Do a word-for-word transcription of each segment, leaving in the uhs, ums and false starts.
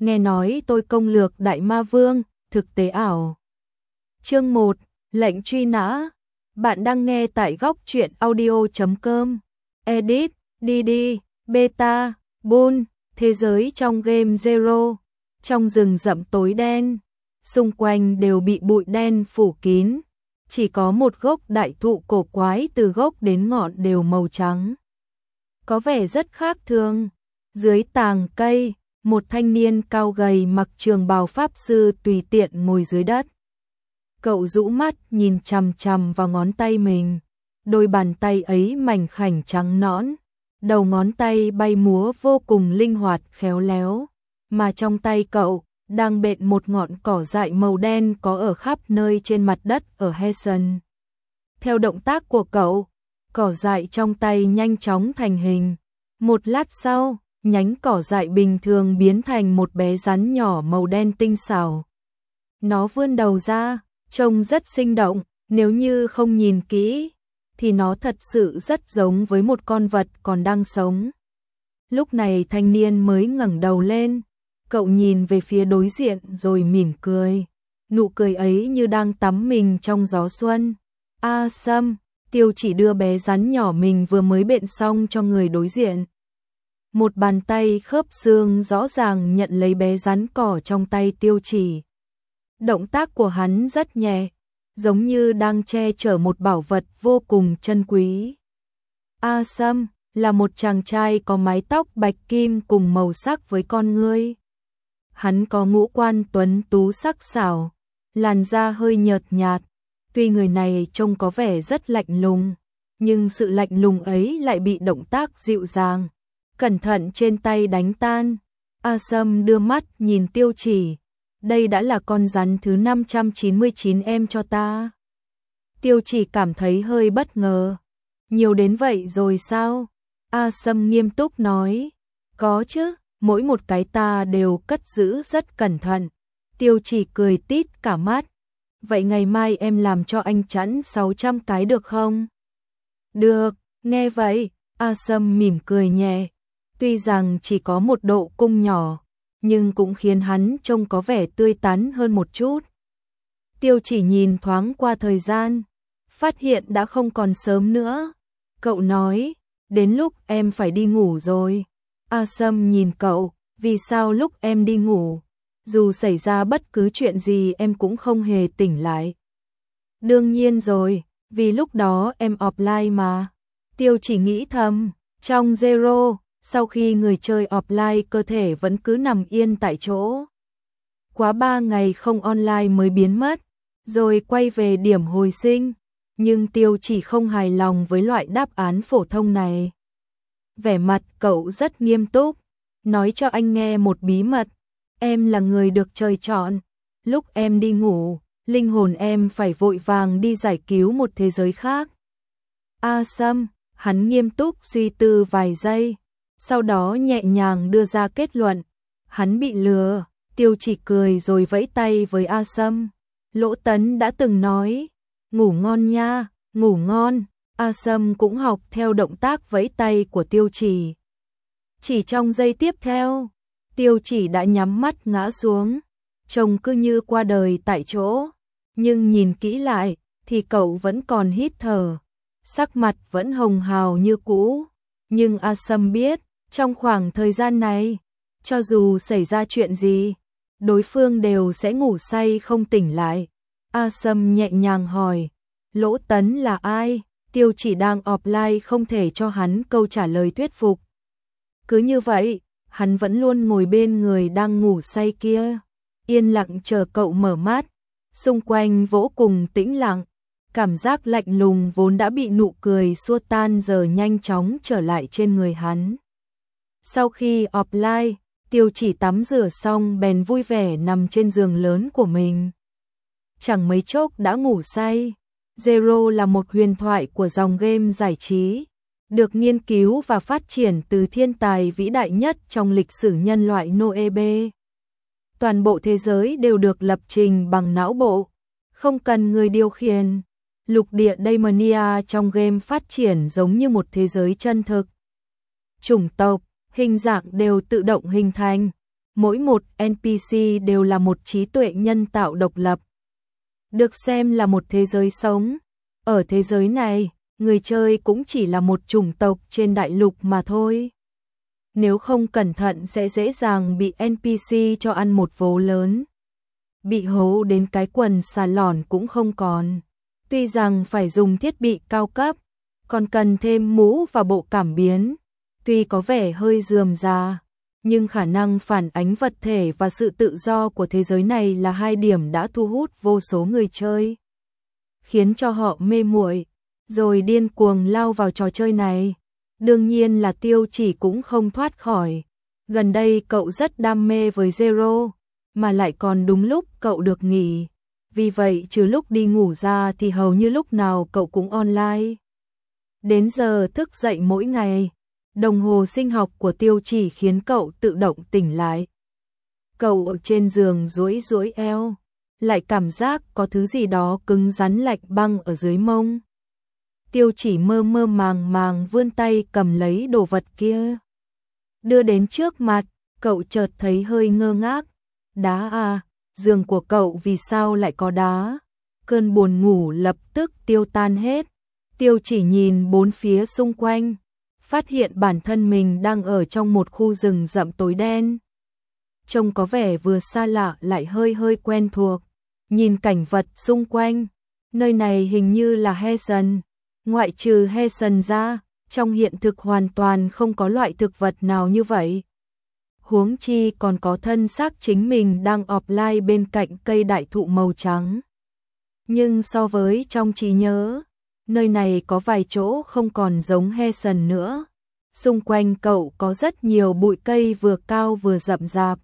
nghe nói tôi công lược Đại Ma Vương, thực tế ảo. Chương một, lệnh truy nã. Bạn đang nghe tại góc truyện audio chấm com. Edit, đê đê, Beta, Bull, thế giới trong game Zero. Trong rừng rậm tối đen, xung quanh đều bị bụi đen phủ kín. Chỉ có một gốc đại thụ cổ quái từ gốc đến ngọn đều màu trắng. Có vẻ rất khác thường. Dưới tàng cây, một thanh niên cao gầy mặc trường bào pháp sư tùy tiện ngồi dưới đất. Cậu rũ mắt nhìn chằm chằm vào ngón tay mình. Đôi bàn tay ấy mảnh khảnh trắng nõn. Đầu ngón tay bay múa vô cùng linh hoạt khéo léo. Mà trong tay cậu đang bện một ngọn cỏ dại màu đen có ở khắp nơi trên mặt đất ở Hessen. Theo động tác của cậu, cỏ dại trong tay nhanh chóng thành hình. Một lát sau, nhánh cỏ dại bình thường biến thành một bé rắn nhỏ màu đen tinh xảo. Nó vươn đầu ra, trông rất sinh động, nếu như không nhìn kỹ, thì nó thật sự rất giống với một con vật còn đang sống. Lúc này thanh niên mới ngẩng đầu lên, cậu nhìn về phía đối diện rồi mỉm cười. Nụ cười ấy như đang tắm mình trong gió xuân. A Sâm, Tiêu Chỉ đưa bé rắn nhỏ mình vừa mới bện xong cho người đối diện. Một bàn tay khớp xương rõ ràng nhận lấy bé rắn cỏ trong tay Tiêu Chỉ. Động tác của hắn rất nhẹ, giống như đang che chở một bảo vật vô cùng chân quý. A Sâm là một chàng trai có mái tóc bạch kim cùng màu sắc với con ngươi. Hắn có ngũ quan tuấn tú sắc sảo, làn da hơi nhợt nhạt. Tuy người này trông có vẻ rất lạnh lùng, nhưng sự lạnh lùng ấy lại bị động tác dịu dàng, cẩn thận trên tay đánh tan. A Sâm đưa mắt nhìn Tiêu Chỉ. Đây đã là con rắn thứ năm trăm chín mươi chín em cho ta. Tiêu Chỉ cảm thấy hơi bất ngờ. Nhiều đến vậy rồi sao? A Sâm nghiêm túc nói. Có chứ, mỗi một cái ta đều cất giữ rất cẩn thận. Tiêu Chỉ cười tít cả mắt. Vậy ngày mai em làm cho anh chẵn sáu trăm cái được không? Được, nghe vậy, A Sâm mỉm cười nhẹ. Tuy rằng chỉ có một độ cung nhỏ, nhưng cũng khiến hắn trông có vẻ tươi tắn hơn một chút. Tiêu Chỉ nhìn thoáng qua thời gian, phát hiện đã không còn sớm nữa. Cậu nói, đến lúc em phải đi ngủ rồi. A Sâm nhìn cậu, vì sao lúc em đi ngủ, dù xảy ra bất cứ chuyện gì em cũng không hề tỉnh lại? Đương nhiên rồi, vì lúc đó em offline mà. Tiêu Chỉ nghĩ thầm, trong Zero, sau khi người chơi offline cơ thể vẫn cứ nằm yên tại chỗ. Quá ba ngày không online mới biến mất, rồi quay về điểm hồi sinh. Nhưng Tiêu Chỉ không hài lòng với loại đáp án phổ thông này. Vẻ mặt cậu rất nghiêm túc, nói cho anh nghe một bí mật. Em là người được trời chọn. Lúc em đi ngủ, linh hồn em phải vội vàng đi giải cứu một thế giới khác. A Sâm, hắn nghiêm túc suy tư vài giây, sau đó nhẹ nhàng đưa ra kết luận. Hắn bị lừa. Tiêu Chỉ cười rồi vẫy tay với A Sâm. Lỗ Tấn đã từng nói, ngủ ngon nha, ngủ ngon. A Sâm cũng học theo động tác vẫy tay của Tiêu Chỉ. Chỉ trong giây tiếp theo, Tiêu Chỉ đã nhắm mắt ngã xuống, trông cứ như qua đời tại chỗ. Nhưng nhìn kỹ lại, thì cậu vẫn còn hít thở, sắc mặt vẫn hồng hào như cũ. Nhưng A Sâm biết, trong khoảng thời gian này, cho dù xảy ra chuyện gì, đối phương đều sẽ ngủ say không tỉnh lại. A Sâm nhẹ nhàng hỏi, Lỗ Tấn là ai? Tiêu Chỉ đang offline không thể cho hắn câu trả lời thuyết phục. Cứ như vậy, hắn vẫn luôn ngồi bên người đang ngủ say kia, yên lặng chờ cậu mở mắt. Xung quanh vô cùng tĩnh lặng, cảm giác lạnh lùng vốn đã bị nụ cười xua tan giờ nhanh chóng trở lại trên người hắn. Sau khi offline, Tiêu Chỉ tắm rửa xong bèn vui vẻ nằm trên giường lớn của mình. Chẳng mấy chốc đã ngủ say. Zero là một huyền thoại của dòng game giải trí, được nghiên cứu và phát triển từ thiên tài vĩ đại nhất trong lịch sử nhân loại Noebe. Toàn bộ thế giới đều được lập trình bằng não bộ, không cần người điều khiển. Lục địa Daemonia trong game phát triển giống như một thế giới chân thực. Chủng tộc, hình dạng đều tự động hình thành, mỗi một en pê xê đều là một trí tuệ nhân tạo độc lập, được xem là một thế giới sống. Ở thế giới này, người chơi cũng chỉ là một chủng tộc trên đại lục mà thôi. Nếu không cẩn thận sẽ dễ dàng bị en pê xê cho ăn một vố lớn. Bị hố đến cái quần xà lòn cũng không còn. Tuy rằng phải dùng thiết bị cao cấp, còn cần thêm mũ và bộ cảm biến. Tuy có vẻ hơi rườm rà, nhưng khả năng phản ánh vật thể và sự tự do của thế giới này là hai điểm đã thu hút vô số người chơi, khiến cho họ mê muội, rồi điên cuồng lao vào trò chơi này. Đương nhiên là Tiêu Chỉ cũng không thoát khỏi. Gần đây cậu rất đam mê với Zero, mà lại còn đúng lúc cậu được nghỉ. Vì vậy trừ lúc đi ngủ ra thì hầu như lúc nào cậu cũng online. Đến giờ thức dậy mỗi ngày, đồng hồ sinh học của Tiêu Chỉ khiến cậu tự động tỉnh lại. Cậu ở trên giường duỗi duỗi eo, lại cảm giác có thứ gì đó cứng rắn lạnh băng ở dưới mông. Tiêu Chỉ mơ mơ màng màng vươn tay cầm lấy đồ vật kia. Đưa đến trước mặt, cậu chợt thấy hơi ngơ ngác. Đá à, giường của cậu vì sao lại có đá? Cơn buồn ngủ lập tức tiêu tan hết. Tiêu Chỉ nhìn bốn phía xung quanh, phát hiện bản thân mình đang ở trong một khu rừng rậm tối đen. Trông có vẻ vừa xa lạ lại hơi hơi quen thuộc. Nhìn cảnh vật xung quanh, nơi này hình như là Heaven. Ngoại trừ Heaven ra, trong hiện thực hoàn toàn không có loại thực vật nào như vậy. Huống chi còn có thân xác chính mình đang offline bên cạnh cây đại thụ màu trắng. Nhưng so với trong trí nhớ, nơi này có vài chỗ không còn giống Heaven nữa. Xung quanh cậu có rất nhiều bụi cây vừa cao vừa rậm rạp,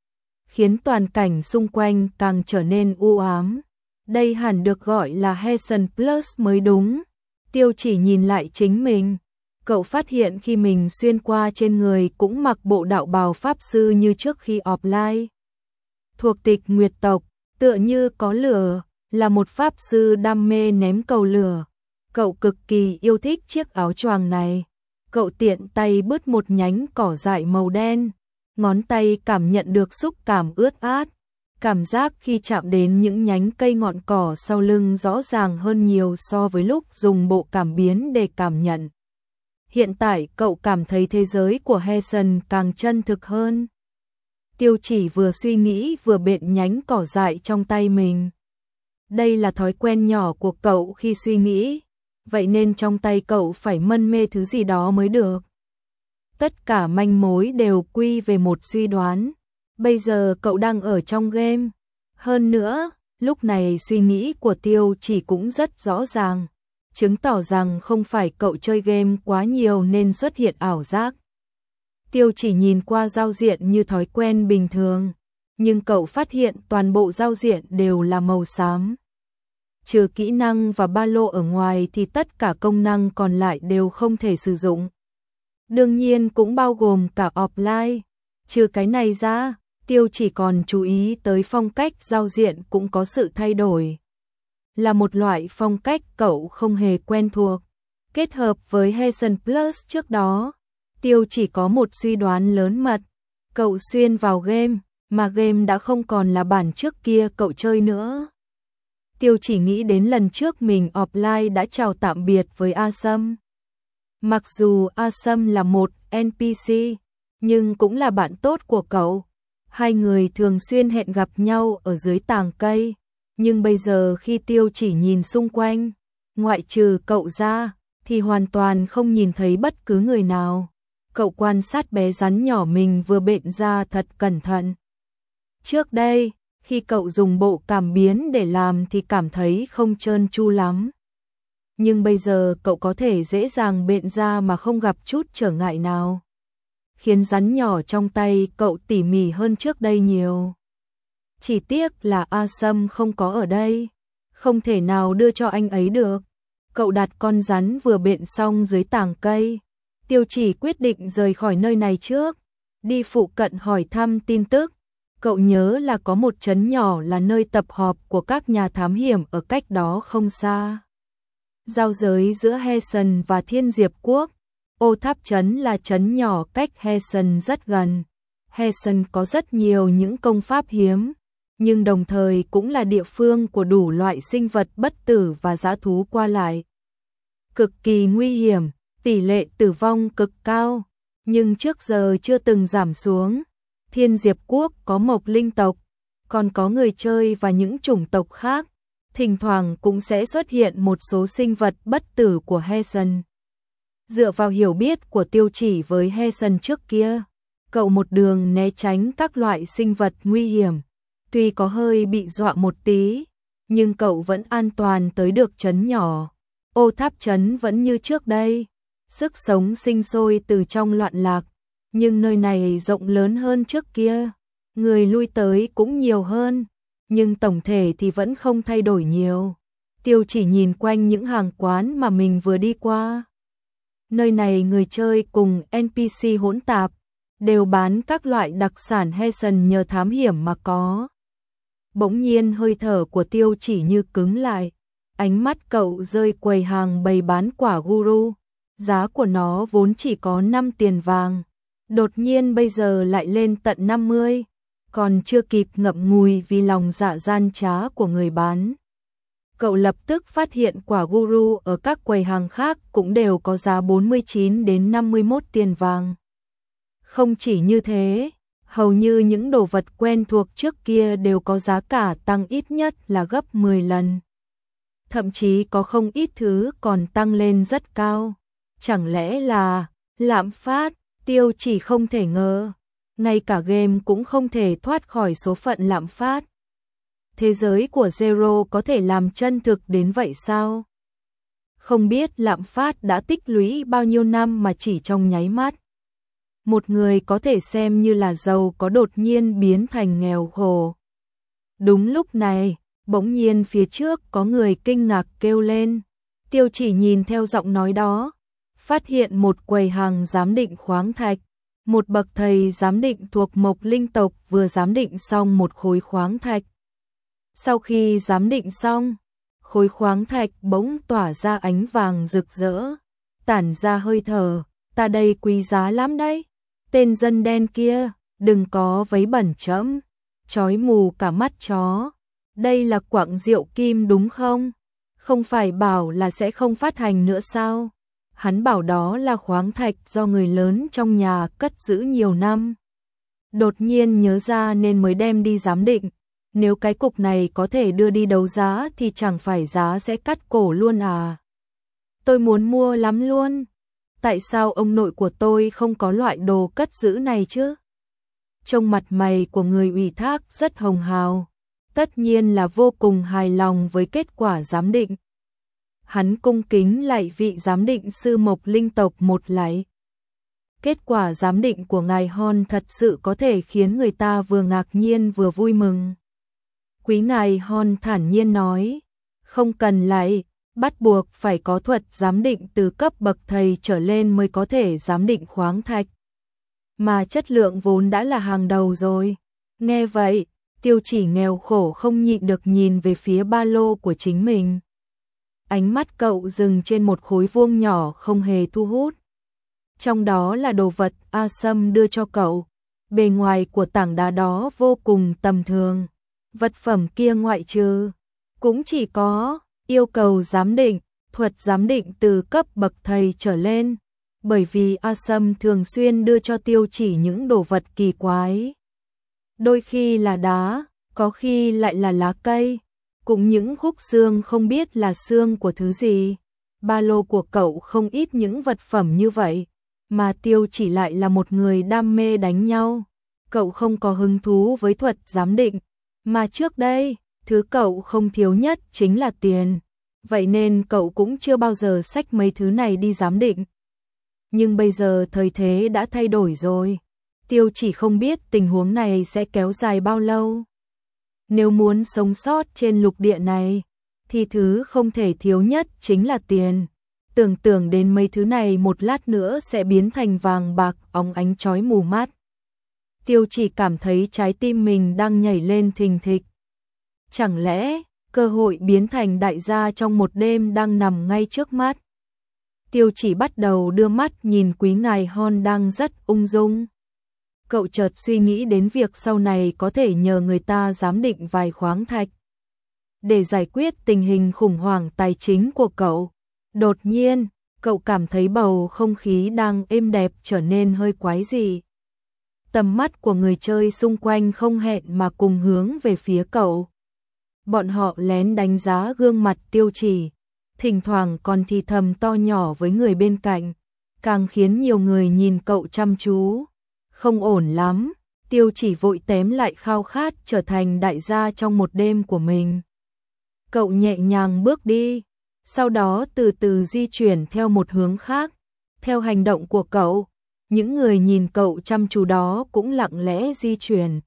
khiến toàn cảnh xung quanh càng trở nên u ám. Đây hẳn được gọi là Heaven Plus mới đúng. Tiêu Chỉ nhìn lại chính mình, cậu phát hiện khi mình xuyên qua trên người cũng mặc bộ đạo bào pháp sư như trước khi offline. Thuộc tịch Nguyệt tộc, tựa như có lửa, là một pháp sư đam mê ném cầu lửa. Cậu cực kỳ yêu thích chiếc áo choàng này. Cậu tiện tay bứt một nhánh cỏ dại màu đen, ngón tay cảm nhận được xúc cảm ướt át. Cảm giác khi chạm đến những nhánh cây ngọn cỏ sau lưng rõ ràng hơn nhiều so với lúc dùng bộ cảm biến để cảm nhận. Hiện tại cậu cảm thấy thế giới của Heaven càng chân thực hơn. Tiêu Chỉ vừa suy nghĩ vừa bện nhánh cỏ dại trong tay mình. Đây là thói quen nhỏ của cậu khi suy nghĩ, vậy nên trong tay cậu phải mân mê thứ gì đó mới được. Tất cả manh mối đều quy về một suy đoán. Bây giờ cậu đang ở trong game. Hơn nữa, lúc này suy nghĩ của Tiêu Chỉ cũng rất rõ ràng, chứng tỏ rằng không phải cậu chơi game quá nhiều nên xuất hiện ảo giác. Tiêu Chỉ nhìn qua giao diện như thói quen bình thường, nhưng cậu phát hiện toàn bộ giao diện đều là màu xám. Trừ kỹ năng và ba lô ở ngoài thì tất cả công năng còn lại đều không thể sử dụng. Đương nhiên cũng bao gồm cả offline. Trừ cái này ra, Tiêu Chỉ còn chú ý tới phong cách giao diện cũng có sự thay đổi. Là một loại phong cách cậu không hề quen thuộc. Kết hợp với Heaven Plus trước đó, Tiêu Chỉ có một suy đoán lớn mật. Cậu xuyên vào game, mà game đã không còn là bản trước kia cậu chơi nữa. Tiêu Chỉ nghĩ đến lần trước mình offline đã chào tạm biệt với A Sâm. Mặc dù A Sâm là một en pê xê, nhưng cũng là bạn tốt của cậu. Hai người thường xuyên hẹn gặp nhau ở dưới tàng cây. Nhưng bây giờ khi Tiêu Chỉ nhìn xung quanh, ngoại trừ cậu ra, thì hoàn toàn không nhìn thấy bất cứ người nào. Cậu quan sát bé rắn nhỏ mình vừa bện ra thật cẩn thận. Trước đây, khi cậu dùng bộ cảm biến để làm thì cảm thấy không trơn tru lắm. Nhưng bây giờ cậu có thể dễ dàng bện ra mà không gặp chút trở ngại nào, khiến rắn nhỏ trong tay cậu tỉ mỉ hơn trước đây nhiều. Chỉ tiếc là A Sâm không có ở đây, không thể nào đưa cho anh ấy được. Cậu đặt con rắn vừa bện xong dưới tàng cây. Tiêu Chỉ quyết định rời khỏi nơi này trước, đi phụ cận hỏi thăm tin tức. Cậu nhớ là có một trấn nhỏ là nơi tập họp của các nhà thám hiểm ở cách đó không xa. Giao giới giữa Heaven và Thiên Diệp Quốc. Ô Tháp trấn là trấn nhỏ cách Heaven rất gần. Hessen có rất nhiều những công pháp hiếm, nhưng đồng thời cũng là địa phương của đủ loại sinh vật bất tử và dã thú qua lại. Cực kỳ nguy hiểm, tỷ lệ tử vong cực cao, nhưng trước giờ chưa từng giảm xuống. Thiên Diệp Quốc có mộc linh tộc, còn có người chơi và những chủng tộc khác, thỉnh thoảng cũng sẽ xuất hiện một số sinh vật bất tử của Hessen. Dựa vào hiểu biết của Tiêu Chỉ với Hessen trước kia, cậu một đường né tránh các loại sinh vật nguy hiểm, tuy có hơi bị dọa một tí, nhưng cậu vẫn an toàn tới được trấn nhỏ. Ô Tháp trấn vẫn như trước đây, sức sống sinh sôi từ trong loạn lạc, nhưng nơi này rộng lớn hơn trước kia, người lui tới cũng nhiều hơn, nhưng tổng thể thì vẫn không thay đổi nhiều. Tiêu Chỉ nhìn quanh những hàng quán mà mình vừa đi qua. Nơi này người chơi cùng en pê xê hỗn tạp, đều bán các loại đặc sản Hessen nhờ thám hiểm mà có. Bỗng nhiên hơi thở của Tiêu Chỉ như cứng lại, ánh mắt cậu rơi quầy hàng bày bán quả guru, giá của nó vốn chỉ có năm tiền vàng, đột nhiên bây giờ lại lên tận năm mươi, còn chưa kịp ngậm ngùi vì lòng dạ gian trá của người bán. Cậu lập tức phát hiện quả guru ở các quầy hàng khác cũng đều có giá bốn mươi chín đến năm mươi mốt tiền vàng. Không chỉ như thế, hầu như những đồ vật quen thuộc trước kia đều có giá cả tăng ít nhất là gấp mười lần. Thậm chí có không ít thứ còn tăng lên rất cao. Chẳng lẽ là lạm phát? Tiêu Chỉ không thể ngờ, ngay cả game cũng không thể thoát khỏi số phận lạm phát. Thế giới của Zero có thể làm chân thực đến vậy sao? Không biết lạm phát đã tích lũy bao nhiêu năm mà chỉ trong nháy mắt. Một người có thể xem như là giàu có đột nhiên biến thành nghèo khổ. Đúng lúc này, bỗng nhiên phía trước có người kinh ngạc kêu lên. Tiêu Chỉ nhìn theo giọng nói đó, phát hiện một quầy hàng giám định khoáng thạch. Một bậc thầy giám định thuộc mộc linh tộc vừa giám định xong một khối khoáng thạch. Sau khi giám định xong, khối khoáng thạch bỗng tỏa ra ánh vàng rực rỡ, tản ra hơi thở, ta đây quý giá lắm đấy. Tên dân đen kia, đừng có vấy bẩn trẫm, chói mù cả mắt chó. Đây là quặng rượu kim đúng không? Không phải bảo là sẽ không phát hành nữa sao? Hắn bảo đó là khoáng thạch do người lớn trong nhà cất giữ nhiều năm. Đột nhiên nhớ ra nên mới đem đi giám định. Nếu cái cục này có thể đưa đi đấu giá thì chẳng phải giá sẽ cắt cổ luôn à? Tôi muốn mua lắm luôn. Tại sao ông nội của tôi không có loại đồ cất giữ này chứ? Trông mặt mày của người ủy thác rất hồng hào, tất nhiên là vô cùng hài lòng với kết quả giám định. Hắn cung kính lạy vị giám định sư mộc linh tộc một lạy. Kết quả giám định của ngài Hon thật sự có thể khiến người ta vừa ngạc nhiên vừa vui mừng. Quý ngài Hon thản nhiên nói, không cần lạy, bắt buộc phải có thuật giám định từ cấp bậc thầy trở lên mới có thể giám định khoáng thạch. Mà chất lượng vốn đã là hàng đầu rồi. Nghe vậy, Tiêu Chỉ nghèo khổ không nhịn được nhìn về phía ba lô của chính mình. Ánh mắt cậu dừng trên một khối vuông nhỏ không hề thu hút. Trong đó là đồ vật A Sâm đưa cho cậu. Bề ngoài của tảng đá đó vô cùng tầm thường. Vật phẩm kia ngoại trừ cũng chỉ có yêu cầu giám định, thuật giám định từ cấp bậc thầy trở lên. Bởi vì A Sâm thường xuyên đưa cho Tiêu Chỉ những đồ vật kỳ quái. Đôi khi là đá, có khi lại là lá cây, cũng những khúc xương không biết là xương của thứ gì. Ba lô của cậu không ít những vật phẩm như vậy, mà Tiêu Chỉ lại là một người đam mê đánh nhau. Cậu không có hứng thú với thuật giám định, mà trước đây, thứ cậu không thiếu nhất chính là tiền. Vậy nên cậu cũng chưa bao giờ xách mấy thứ này đi giám định. Nhưng bây giờ thời thế đã thay đổi rồi. Tiêu Chỉ không biết tình huống này sẽ kéo dài bao lâu. Nếu muốn sống sót trên lục địa này, thì thứ không thể thiếu nhất chính là tiền. Tưởng tượng đến mấy thứ này một lát nữa sẽ biến thành vàng bạc óng ánh chói mù mắt. Tiêu Chỉ cảm thấy trái tim mình đang nhảy lên thình thịch. Chẳng lẽ cơ hội biến thành đại gia trong một đêm đang nằm ngay trước mắt? Tiêu Chỉ bắt đầu đưa mắt nhìn quý ngài Hon đang rất ung dung. Cậu chợt suy nghĩ đến việc sau này có thể nhờ người ta giám định vài khoáng thạch để giải quyết tình hình khủng hoảng tài chính của cậu. Đột nhiên, cậu cảm thấy bầu không khí đang êm đẹp trở nên hơi quái dị. Tầm mắt của người chơi xung quanh không hẹn mà cùng hướng về phía cậu. Bọn họ lén đánh giá gương mặt Tiêu Chỉ, thỉnh thoảng còn thì thầm to nhỏ với người bên cạnh, càng khiến nhiều người nhìn cậu chăm chú. Không ổn lắm, Tiêu Chỉ vội tém lại khao khát trở thành đại gia trong một đêm của mình. Cậu nhẹ nhàng bước đi, sau đó từ từ di chuyển theo một hướng khác. Theo hành động của cậu, những người nhìn cậu chăm chú đó cũng lặng lẽ di chuyển.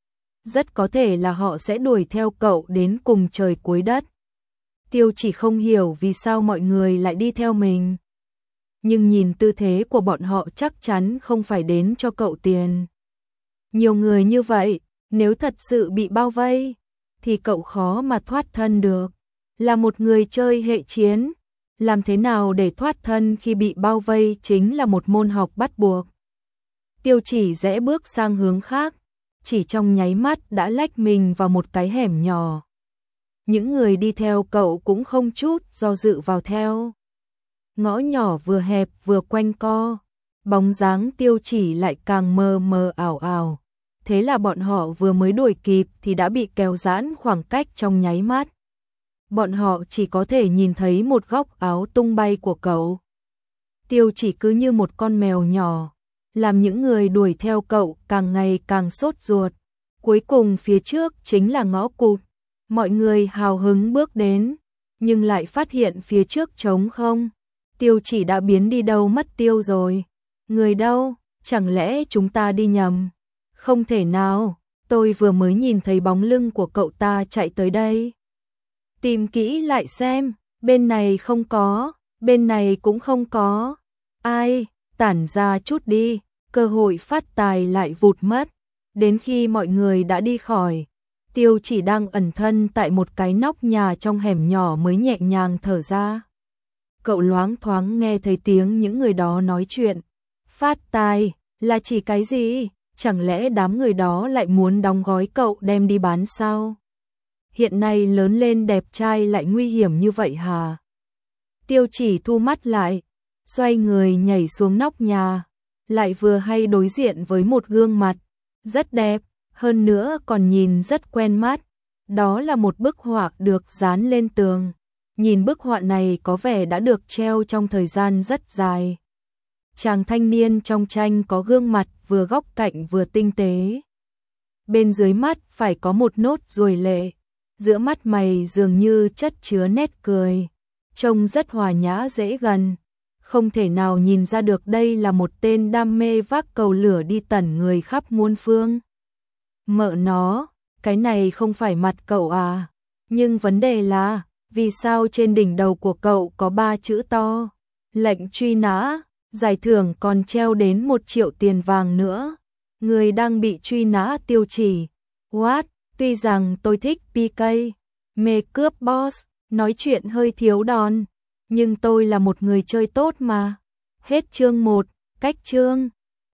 Rất có thể là họ sẽ đuổi theo cậu đến cùng trời cuối đất. Tiêu Chỉ không hiểu vì sao mọi người lại đi theo mình. Nhưng nhìn tư thế của bọn họ chắc chắn không phải đến cho cậu tiền. Nhiều người như vậy, nếu thật sự bị bao vây, thì cậu khó mà thoát thân được. Là một người chơi hệ chiến, làm thế nào để thoát thân khi bị bao vây chính là một môn học bắt buộc. Tiêu Chỉ rẽ bước sang hướng khác, chỉ trong nháy mắt đã lách mình vào một cái hẻm nhỏ. Những người đi theo cậu cũng không chút do dự vào theo. Ngõ nhỏ vừa hẹp vừa quanh co, bóng dáng Tiêu Chỉ lại càng mờ mờ ảo ảo. Thế là bọn họ vừa mới đuổi kịp thì đã bị kéo giãn khoảng cách trong nháy mắt. Bọn họ chỉ có thể nhìn thấy một góc áo tung bay của cậu. Tiêu Chỉ cứ như một con mèo nhỏ, làm những người đuổi theo cậu càng ngày càng sốt ruột. Cuối cùng phía trước chính là ngõ cụt. Mọi người hào hứng bước đến, nhưng lại phát hiện phía trước trống không. Tiêu Chỉ đã biến đi đâu mất tiêu rồi. Người đâu? Chẳng lẽ chúng ta đi nhầm? Không thể nào, tôi vừa mới nhìn thấy bóng lưng của cậu ta chạy tới đây. Tìm kỹ lại xem, bên này không có, bên này cũng không có. Ai, tản ra chút đi, cơ hội phát tài lại vụt mất. Đến khi mọi người đã đi khỏi, Tiêu Chỉ đang ẩn thân tại một cái nóc nhà trong hẻm nhỏ mới nhẹ nhàng thở ra. Cậu loáng thoáng nghe thấy tiếng những người đó nói chuyện. Phát tài, là chỉ cái gì? Chẳng lẽ đám người đó lại muốn đóng gói cậu đem đi bán sao? Hiện nay lớn lên đẹp trai lại nguy hiểm như vậy hả? Tiêu Chỉ thu mắt lại, xoay người nhảy xuống nóc nhà, lại vừa hay đối diện với một gương mặt rất đẹp, hơn nữa còn nhìn rất quen mắt. Đó là một bức họa được dán lên tường. Nhìn bức họa này có vẻ đã được treo trong thời gian rất dài. Chàng thanh niên trong tranh có gương mặt vừa góc cạnh vừa tinh tế. Bên dưới mắt phải có một nốt ruồi lệ, giữa mắt mày dường như chất chứa nét cười, trông rất hòa nhã dễ gần. Không thể nào nhìn ra được đây là một tên đam mê vác cầu lửa đi tẩn người khắp muôn phương. Mợ nó, cái này không phải mặt cậu à? Nhưng vấn đề là, vì sao trên đỉnh đầu của cậu có ba chữ to? Lệnh truy nã, giải thưởng còn treo đến một triệu tiền vàng nữa. Người đang bị truy nã Tiêu Chỉ. What? Tuy rằng tôi thích pê ca, mê cướp boss, nói chuyện hơi thiếu đòn, nhưng tôi là một người chơi tốt mà. Hết chương một, cách chương.